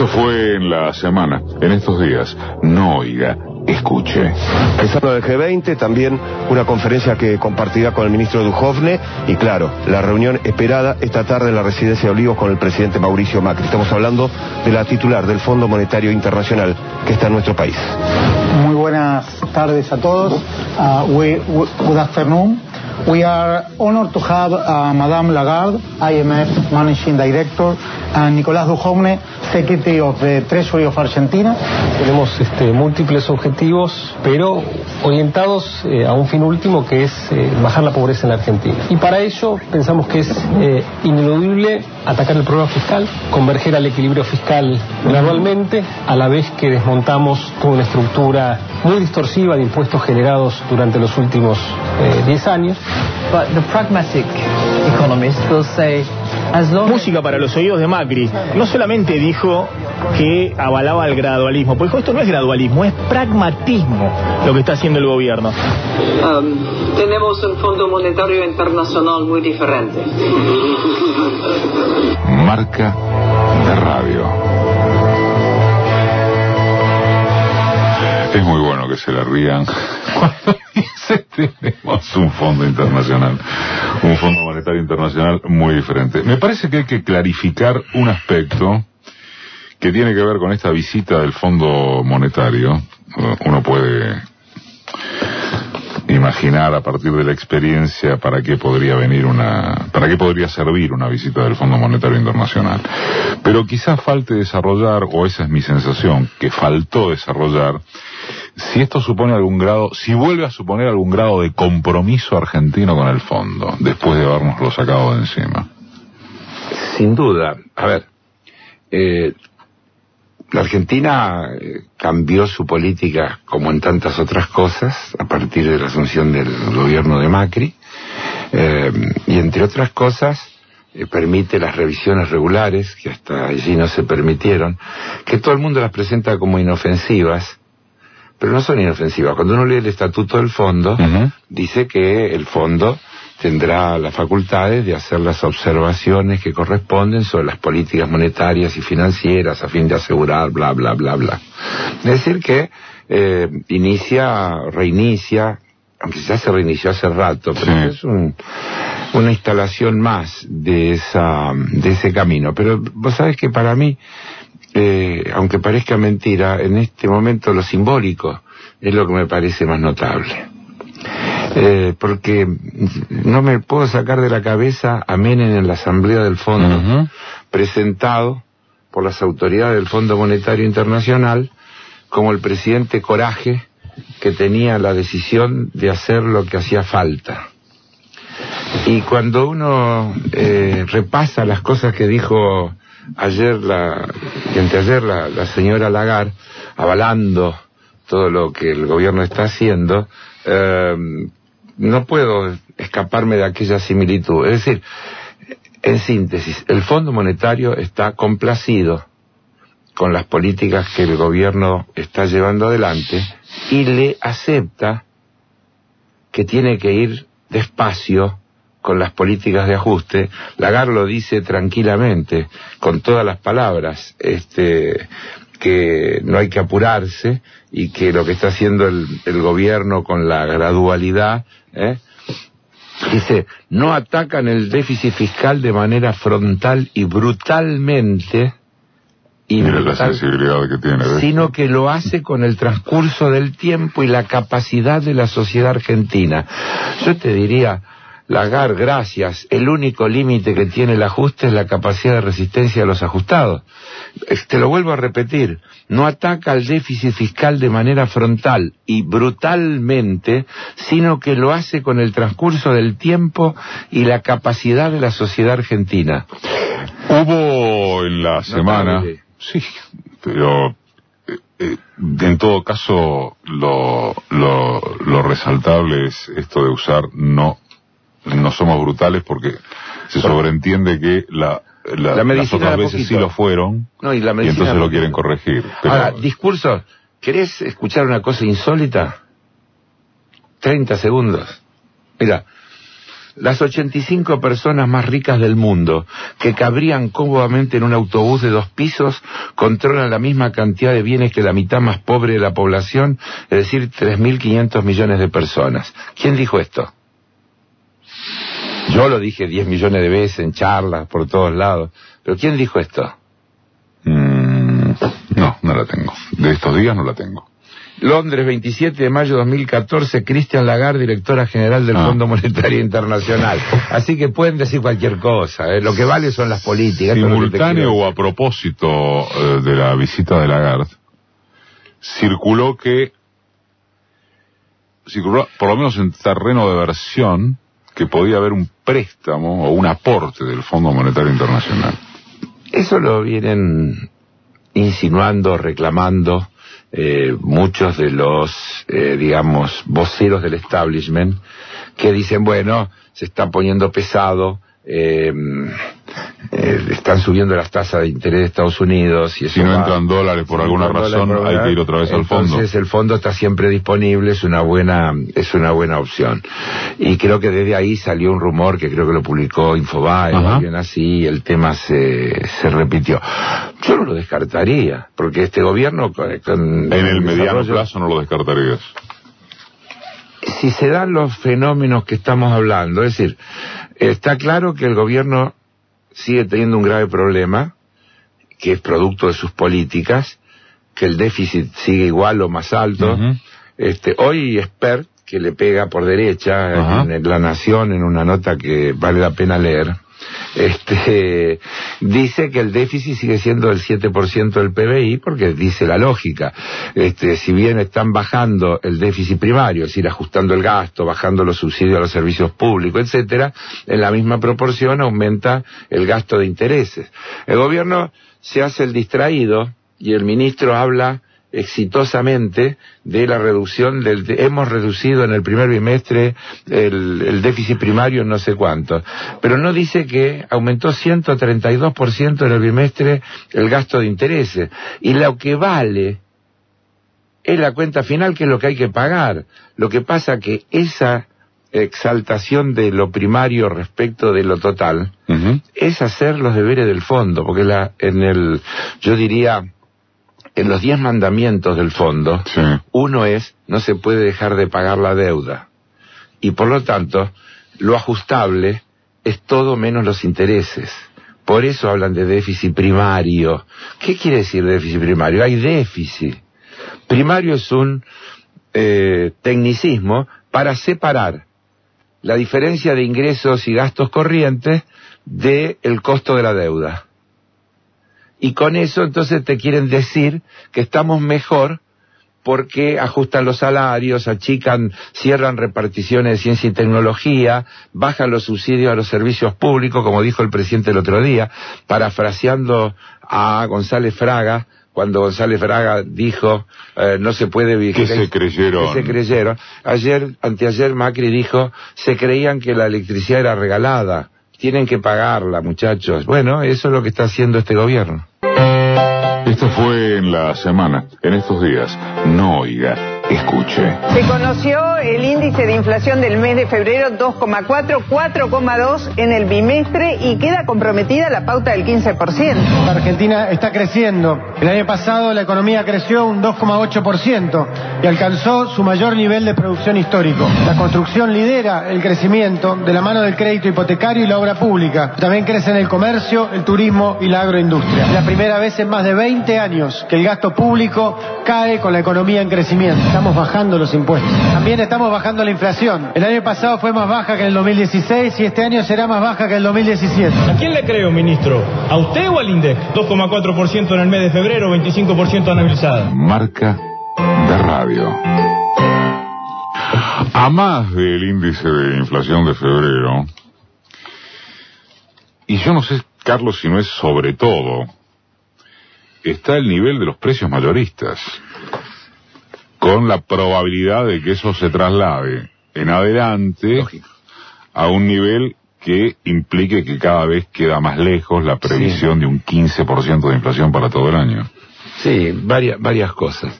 Esto fue en la semana, en estos días. No oiga, escuche. Pensando en el G20, también una conferencia que compartirá con el ministro Duhovne y claro, la reunión esperada esta tarde en la residencia de Olivos con el presidente Mauricio Macri. Estamos hablando de la titular del Fondo Monetario Internacional que está en nuestro país. Muy buenas tardes a todos. Good afternoon. We are honored to have Madame Lagarde, IMF Managing Director, and Nicolás Duhovne, Secretary of the Treasury of Argentina. Tenemos múltiples objetivos, pero orientados a un fin último que es bajar la pobreza en la Argentina. Y para ello pensamos que es ineludible atacar el problema fiscal, converger al equilibrio fiscal gradualmente, a la vez que desmontamos toda una estructura muy distorsiva de impuestos generados durante los últimos 10 años. But the pragmatic economist will say, as long música para los oídos de Macri. No solamente dijo que avalaba el gradualismo, porque esto no es gradualismo, es pragmatismo lo que está haciendo el gobierno. Tenemos un Fondo Monetario Internacional muy diferente. Marca de radio. Es muy bueno que se le rían cuando dice tenemos un fondo internacional, un Fondo Monetario Internacional muy diferente. Me parece que hay que clarificar un aspecto que tiene que ver con esta visita del Fondo Monetario. Uno puede imaginar a partir de la experiencia para qué podría servir una visita del Fondo Monetario Internacional. Pero quizás falte desarrollar, o esa es mi sensación, que faltó desarrollar, si esto supone si vuelve a suponer algún grado de compromiso argentino con el fondo, después de habernoslo sacado de encima. Sin duda. A ver, la Argentina cambió su política, como en tantas otras cosas, a partir de la asunción del gobierno de Macri, y entre otras cosas permite las revisiones regulares, que hasta allí no se permitieron, que todo el mundo las presenta como inofensivas, pero no son inofensivas. Cuando uno lee el estatuto del fondo, dice que el fondo tendrá las facultades de hacer las observaciones que corresponden sobre las políticas monetarias y financieras a fin de asegurar bla bla bla bla. Es decir que reinicia, aunque ya se reinició hace rato, pero es una instalación más de ese camino. Pero vos sabés que para mí, aunque parezca mentira, en este momento lo simbólico es lo que me parece más notable. Porque no me puedo sacar de la cabeza a Menem en la Asamblea del Fondo, presentado por las autoridades del Fondo Monetario Internacional como el presidente coraje que tenía la decisión de hacer lo que hacía falta. Y cuando uno repasa las cosas que dijo anteayer la señora Lagarde, avalando todo lo que el gobierno está haciendo, no puedo escaparme de aquella similitud. Es decir, en síntesis, el Fondo Monetario está complacido con las políticas que el gobierno está llevando adelante y le acepta que tiene que ir despacio con las políticas de ajuste. Lagarde lo dice tranquilamente, con todas las palabras, que no hay que apurarse y que lo que está haciendo el gobierno con la gradualidad, dice, no atacan el déficit fiscal de manera frontal y brutalmente, la sensibilidad que tiene, ¿ves? Sino que lo hace con el transcurso del tiempo y la capacidad de la sociedad argentina. Yo te diría, Lagarde, gracias, el único límite que tiene el ajuste es la capacidad de resistencia de los ajustados. Te lo vuelvo a repetir, no ataca al déficit fiscal de manera frontal y brutalmente, sino que lo hace con el transcurso del tiempo y la capacidad de la sociedad argentina. Hubo en la semana... Sí, pero en todo caso lo resaltable es esto de usar no somos brutales, porque se sobreentiende que las otras veces sí lo fueron, y entonces lo quieren corregir. Pero... Ahora, discurso, ¿querés escuchar una cosa insólita? 30 segundos. Mira, las 85 personas más ricas del mundo, que cabrían cómodamente en un autobús de 2 pisos, controlan la misma cantidad de bienes que la mitad más pobre de la población, es decir, 3.500 millones de personas. ¿Quién dijo esto? Yo lo dije 10 millones de veces en charlas por todos lados, pero ¿quién dijo esto? No la tengo. De estos días no la tengo. Londres, 27 de mayo de 2014, Christine Lagarde, directora general del Fondo Monetario Internacional. Así que pueden decir cualquier cosa, lo que vale son las políticas. Simultáneo o a propósito de la visita de Lagarde, circuló por lo menos en terreno de versión, que podía haber un préstamo o un aporte del Fondo Monetario Internacional. Eso lo vienen insinuando, reclamando muchos de los, digamos, voceros del establishment, que dicen, bueno, se está poniendo pesado, están subiendo las tasas de interés de Estados Unidos, y eso si no entran dólares por alguna razón, hay que ir otra vez al fondo. Entonces el fondo está siempre disponible, es una buena opción. Y creo que desde ahí salió un rumor que creo que lo publicó Infobae, bien así, y el tema se repitió. Yo no lo descartaría, porque este gobierno en el mediano plazo no lo descartarías. Si se dan los fenómenos que estamos hablando, es decir, está claro que el gobierno sigue teniendo un grave problema, que es producto de sus políticas, que el déficit sigue igual o más alto. Hoy Expert, que le pega por derecha en La Nación, en una nota que vale la pena leer, dice que el déficit sigue siendo del 7% del PBI, porque dice la lógica, si bien están bajando el déficit primario, es decir, ajustando el gasto, bajando los subsidios a los servicios públicos, etcétera, en la misma proporción aumenta el gasto de intereses. El gobierno se hace el distraído y el ministro habla exitosamente de la reducción hemos reducido en el primer bimestre el déficit primario en no sé cuánto, pero no dice que aumentó 132% en el bimestre el gasto de intereses, y lo que vale es la cuenta final, que es lo que hay que pagar. Lo que pasa que esa exaltación de lo primario respecto de lo total es hacer los deberes del fondo, porque yo diría, en los 10 mandamientos del fondo, uno es, no se puede dejar de pagar la deuda. Y por lo tanto, lo ajustable es todo menos los intereses. Por eso hablan de déficit primario. ¿Qué quiere decir déficit primario? Hay déficit. Primario es un tecnicismo para separar la diferencia de ingresos y gastos corrientes del costo de la deuda. Y con eso entonces te quieren decir que estamos mejor porque ajustan los salarios, achican, cierran reparticiones de ciencia y tecnología, bajan los subsidios a los servicios públicos, como dijo el presidente el otro día, parafraseando a González Fraga, cuando González Fraga dijo no se puede vivir. ¿Qué se creyeron? Anteayer Macri dijo, se creían que la electricidad era regalada, tienen que pagarla, muchachos. Bueno, eso es lo que está haciendo este gobierno. Esto fue en la semana, en estos días. No oiga, escuche. Se conoció el índice de inflación del mes de febrero, 2,4, 4,2 en el bimestre, y queda comprometida la pauta del 15%. La Argentina está creciendo. El año pasado la economía creció un 2,8% y alcanzó su mayor nivel de producción histórico. La construcción lidera el crecimiento de la mano del crédito hipotecario y la obra pública. También crecen el comercio, el turismo y la agroindustria. La primera vez en más de 20 años que el gasto público cae con la economía en crecimiento. Estamos bajando los impuestos. También estamos bajando la inflación. El año pasado fue más baja que en el 2016 y este año será más baja que el 2017. ¿A quién le creo, ministro? ¿A usted o al INDEC? 2,4% en el mes de febrero, 25% anualizada. Marca de radio. A más del índice de inflación de febrero, y yo no sé, Carlos, si no es sobre todo, está el nivel de los precios mayoristas, con la probabilidad de que eso se traslade en adelante a un nivel que implique que cada vez queda más lejos la previsión de un 15% de inflación para todo el año. Sí, varias cosas.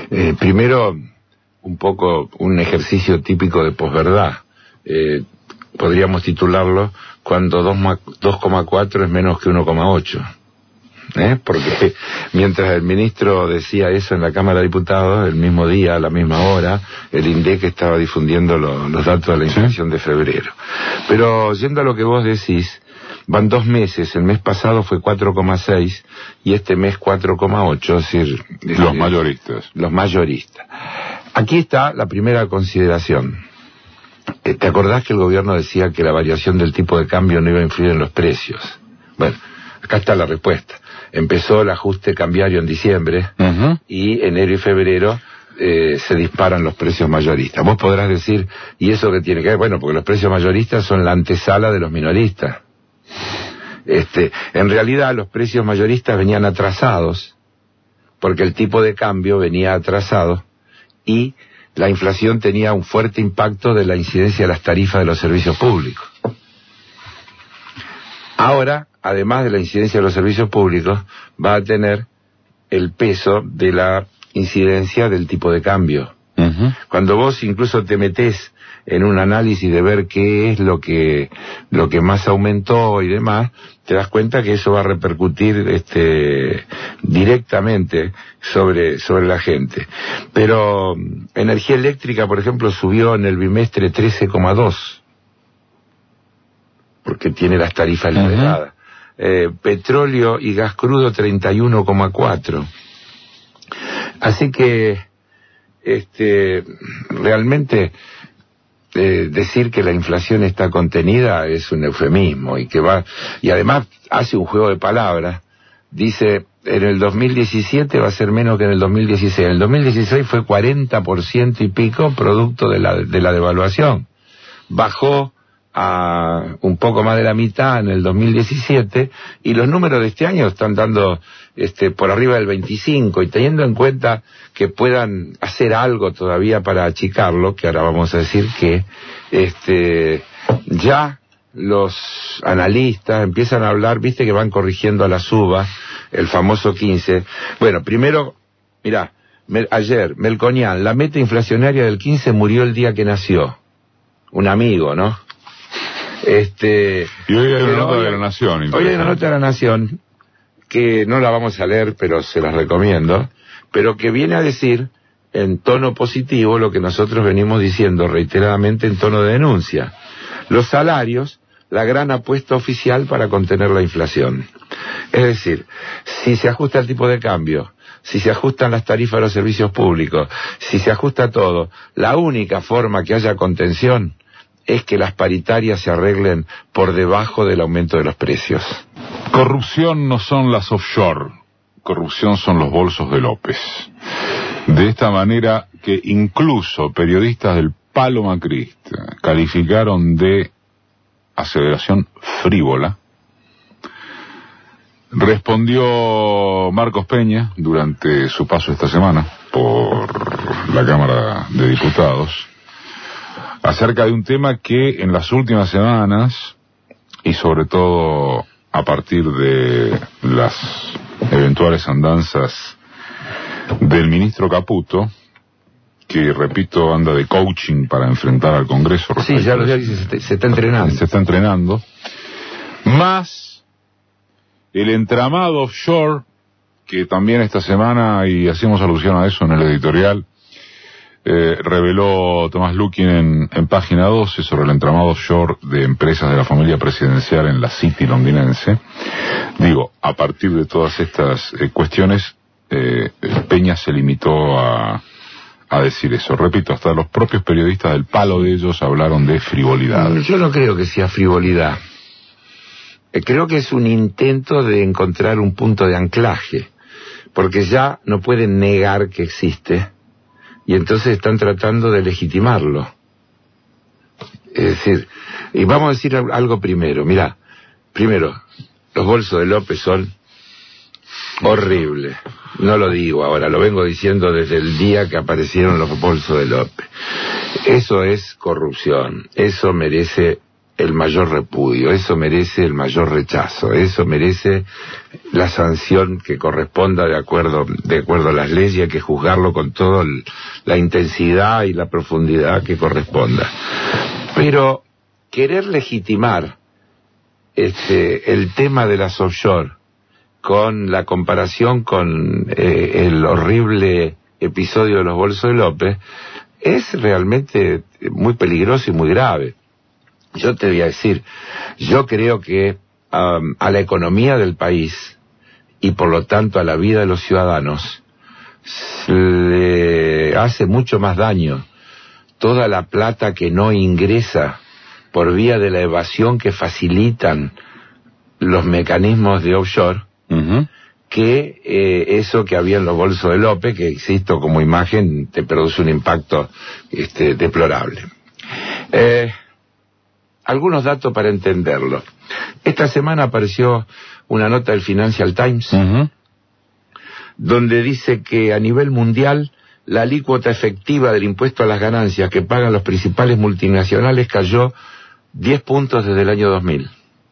Primero, un poco un ejercicio típico de posverdad. podríamos titularlo cuando 2,4 es menos que 1,8. Porque mientras el ministro decía eso en la Cámara de Diputados, el mismo día, a la misma hora, el INDEC estaba difundiendo los datos de la inflación de febrero. Pero yendo a lo que vos decís, van 2 meses, el mes pasado fue 4,6 y este mes 4,8, es decir... Los mayoristas. Los mayoristas. Aquí está la primera consideración. ¿Te acordás que el gobierno decía que la variación del tipo de cambio no iba a influir en los precios? Bueno, acá está la respuesta. Empezó el ajuste cambiario en diciembre y enero y febrero se disparan los precios mayoristas. Vos podrás decir, ¿y eso qué tiene que ver? Bueno, porque los precios mayoristas son la antesala de los minoristas. En realidad los precios mayoristas venían atrasados porque el tipo de cambio venía atrasado y la inflación tenía un fuerte impacto de la incidencia de las tarifas de los servicios públicos. Ahora, además de la incidencia de los servicios públicos, va a tener el peso de la incidencia del tipo de cambio. Cuando vos incluso te metés en un análisis de ver qué es lo que más aumentó y demás, te das cuenta que eso va a repercutir directamente sobre la gente. Pero energía eléctrica, por ejemplo, subió en el bimestre 13,2, porque tiene las tarifas liberadas. Petróleo y gas crudo 31,4. Así que realmente decir que la inflación está contenida es un eufemismo y además hace un juego de palabras. Dice, en el 2017 va a ser menos que en el 2016. En el 2016 fue 40% y pico producto de la devaluación. Bajó a un poco más de la mitad en el 2017 y los números de este año están dando por arriba del 25, y teniendo en cuenta que puedan hacer algo todavía para achicarlo, que ahora vamos a decir que ya los analistas empiezan a hablar, viste que van corrigiendo a la suba el famoso 15. Bueno, primero, mirá, ayer Melconian, la meta inflacionaria del 15 murió el día que nació. Un amigo, ¿no? Y hoy hay una nota de La Nación. Hoy hay una nota de La Nación que no la vamos a leer, pero se las recomiendo, pero que viene a decir en tono positivo lo que nosotros venimos diciendo reiteradamente en tono de denuncia. Los salarios, la gran apuesta oficial para contener la inflación. Es decir, si se ajusta el tipo de cambio, si se ajustan las tarifas de los servicios públicos, si se ajusta todo, la única forma que haya contención es que las paritarias se arreglen por debajo del aumento de los precios. Corrupción no son las offshore, corrupción son los bolsos de López. De esta manera que incluso periodistas del palo macrista calificaron de aseveración frívola, respondió Marcos Peña durante su paso esta semana por la Cámara de Diputados acerca de un tema que en las últimas semanas, y sobre todo a partir de las eventuales andanzas del ministro Caputo, que repito anda de coaching para enfrentar al Congreso. Sí, ya lo dice, se está entrenando. Se está entrenando. Más el entramado offshore, que también esta semana, y hacemos alusión a eso en el editorial, reveló Tomás Lukin en página 12 sobre el entramado offshore de empresas de la familia presidencial en la City londinense. Digo, a partir de todas estas cuestiones, Peña se limitó a decir eso. Repito, hasta los propios periodistas del palo de ellos hablaron de frivolidad. Yo no creo que sea frivolidad. Creo que es un intento de encontrar un punto de anclaje, porque ya no pueden negar que existe, y entonces están tratando de legitimarlo. Es decir, y vamos a decir algo primero. Mirá, primero, los bolsos de López son horribles. No lo digo ahora, lo vengo diciendo desde el día que aparecieron los bolsos de López. Eso es corrupción, eso merece el mayor repudio, eso merece el mayor rechazo, eso merece la sanción que corresponda de acuerdo a las leyes, y hay que juzgarlo con toda la intensidad y la profundidad que corresponda. Pero querer legitimar el tema de las offshore con la comparación con el horrible episodio de los bolsos de López es realmente muy peligroso y muy grave. Yo te voy a decir, yo creo que a la economía del país y por lo tanto a la vida de los ciudadanos le hace mucho más daño toda la plata que no ingresa por vía de la evasión que facilitan los mecanismos de offshore, que eso que había en los bolsos de López, que insisto, como imagen te produce un impacto deplorable. Algunos datos para entenderlo. Esta semana apareció una nota del Financial Times donde dice que a nivel mundial la alícuota efectiva del impuesto a las ganancias que pagan los principales multinacionales cayó 10 puntos desde el año 2000.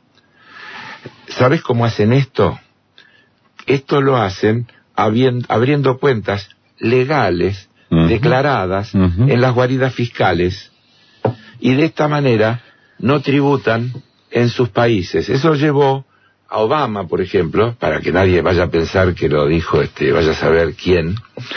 ¿Sabes cómo hacen esto? Esto lo hacen abriendo cuentas legales, declaradas en las guaridas fiscales, y de esta manera no tributan en sus países. Eso llevó a Obama, por ejemplo, para que nadie vaya a pensar que lo dijo vaya a saber quién,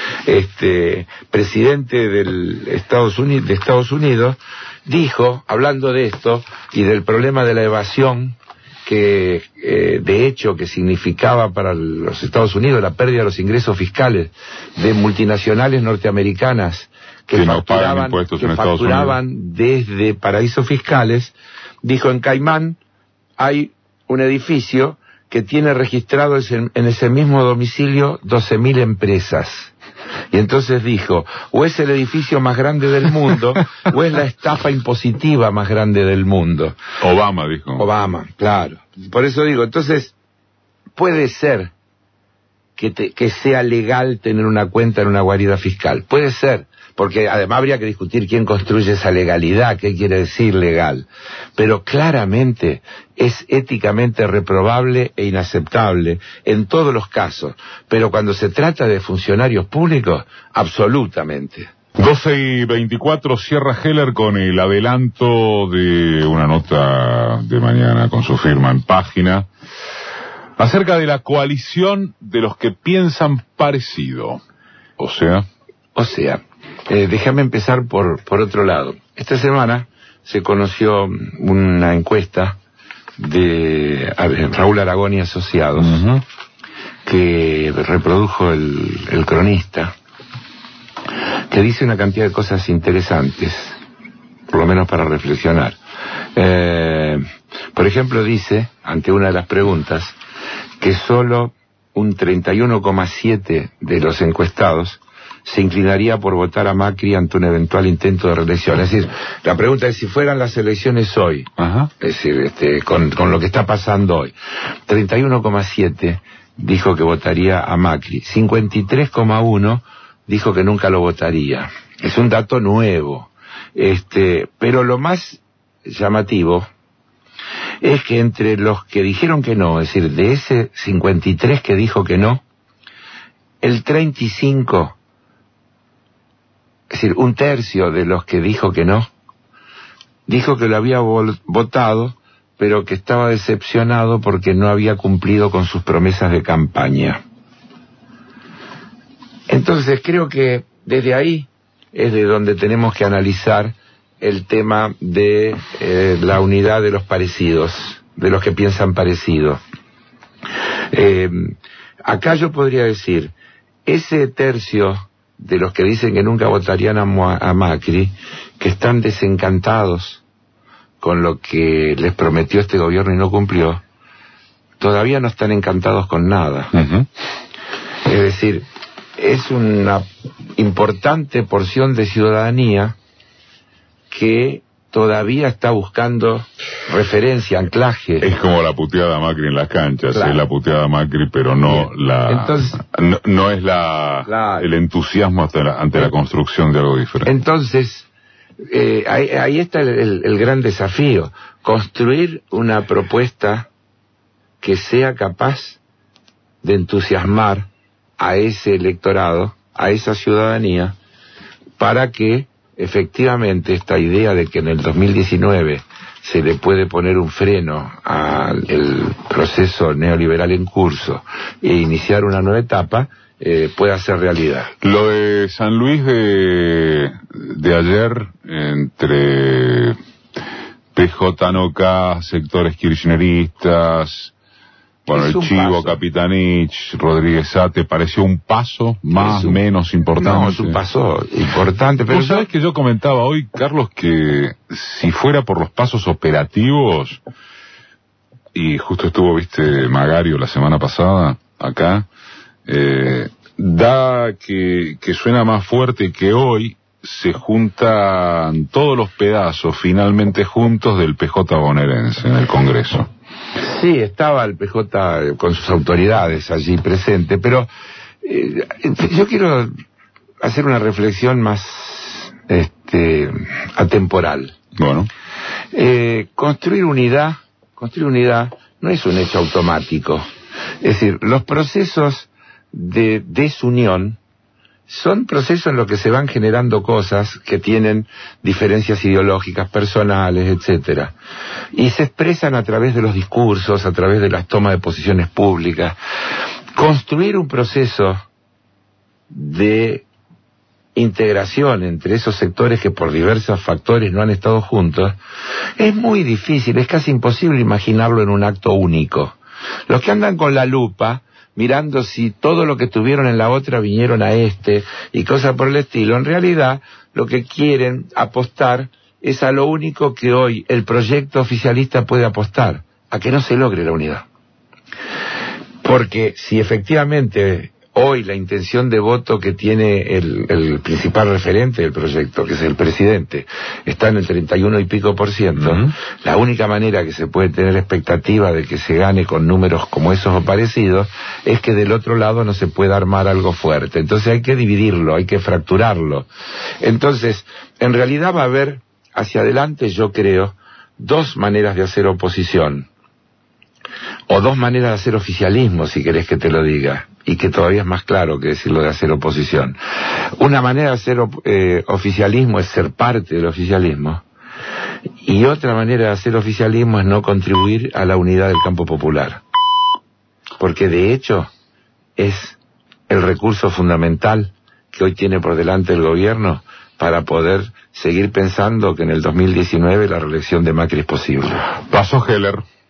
presidente de Estados Unidos, dijo, hablando de esto y del problema de la evasión, que de hecho que significaba para los Estados Unidos la pérdida de los ingresos fiscales de multinacionales norteamericanas que facturaban desde paraísos fiscales, dijo, en Caimán hay un edificio que tiene registrado en ese mismo domicilio 12.000 empresas. Y entonces dijo, o es el edificio más grande del mundo, o es la estafa impositiva más grande del mundo. Obama dijo. Obama, claro. Por eso digo, entonces, puede ser que sea legal tener una cuenta en una guarida fiscal. Puede ser, porque además habría que discutir quién construye esa legalidad, qué quiere decir legal. Pero claramente es éticamente reprobable e inaceptable en todos los casos. Pero cuando se trata de funcionarios públicos, absolutamente. 12:24, cierra Heller con el adelanto de una nota de mañana con su firma en Página acerca de la coalición de los que piensan parecido. O sea, déjame empezar por otro lado. Esta semana se conoció una encuesta de Raúl Aragón y Asociados, que reprodujo el Cronista, que dice una cantidad de cosas interesantes, por lo menos para reflexionar. Por ejemplo, dice, ante una de las preguntas, que solo un 31,7% de los encuestados se inclinaría por votar a Macri ante un eventual intento de reelección. Es decir, la pregunta es si fueran las elecciones hoy, es decir, con lo que está pasando hoy, 31,7% dijo que votaría a Macri, 53,1% dijo que nunca lo votaría. Es un dato nuevo, pero lo más llamativo es que entre los que dijeron que no, es decir, de ese 53 que dijo que no, el 35, es decir, un tercio de los que dijo que no, dijo que lo había votado, pero que estaba decepcionado porque no había cumplido con sus promesas de campaña. Entonces creo que desde ahí es de donde tenemos que analizar el tema de la unidad de los parecidos, de los que piensan parecido. Acá yo podría decir, ese tercio de los que dicen que nunca votarían a Macri, que están desencantados con lo que les prometió este gobierno y no cumplió, todavía no están encantados con nada. Es decir, es una importante porción de ciudadanía que todavía está buscando referencia, anclaje. Es como la puteada Macri en las canchas, claro. Es la puteada Macri, pero no no es el entusiasmo ante la construcción de algo diferente. Entonces, ahí está el gran desafío, construir una propuesta que sea capaz de entusiasmar a ese electorado, a esa ciudadanía, para que efectivamente esta idea de que en el 2019 se le puede poner un freno al proceso neoliberal en curso e iniciar una nueva etapa, pueda ser realidad. Lo de San Luis de ayer, entre PJ Noca, sectores kirchneristas, bueno, el Chivo, Capitanich, Rodríguez Sate, ¿pareció un paso menos importante? No, es un paso importante, pero... ¿Vos sabés que yo comentaba hoy, Carlos, que si fuera por los pasos operativos, y justo estuvo, viste, Magario la semana pasada, acá, da que suena más fuerte que hoy se juntan todos los pedazos finalmente juntos del PJ bonaerense en el Congreso. Sí, estaba el PJ con sus autoridades allí presente, pero yo quiero hacer una reflexión más atemporal. Bueno. Construir unidad no es un hecho automático. Es decir, los procesos de desunión son procesos en los que se van generando cosas que tienen diferencias ideológicas, personales, etcétera, y se expresan a través de los discursos, a través de las tomas de posiciones públicas. Construir un proceso de integración entre esos sectores que por diversos factores no han estado juntos es muy difícil, es casi imposible imaginarlo en un acto único. Los que andan con la lupa mirando si todo lo que tuvieron en la otra vinieron a y cosas por el estilo, en realidad lo que quieren apostar es a lo único que hoy el proyecto oficialista puede apostar, a que no se logre la unidad. Porque si efectivamente hoy la intención de voto que tiene el principal referente del proyecto, que es el presidente, está en el 31 y pico %, la única manera que se puede tener expectativa de que se gane con números como esos o parecidos es que del otro lado no se pueda armar algo fuerte. Entonces hay que dividirlo, hay que fracturarlo. Entonces, en realidad va a haber hacia adelante, yo creo, dos maneras de hacer oposición, o dos maneras de hacer oficialismo, si querés que te lo diga, y que todavía es más claro que decirlo de hacer oposición. Una manera de hacer oficialismo es ser parte del oficialismo, y otra manera de hacer oficialismo es no contribuir a la unidad del campo popular, porque de hecho es el recurso fundamental que hoy tiene por delante el gobierno para poder seguir pensando que en el 2019 la reelección de Macri es posible. Paso Heller.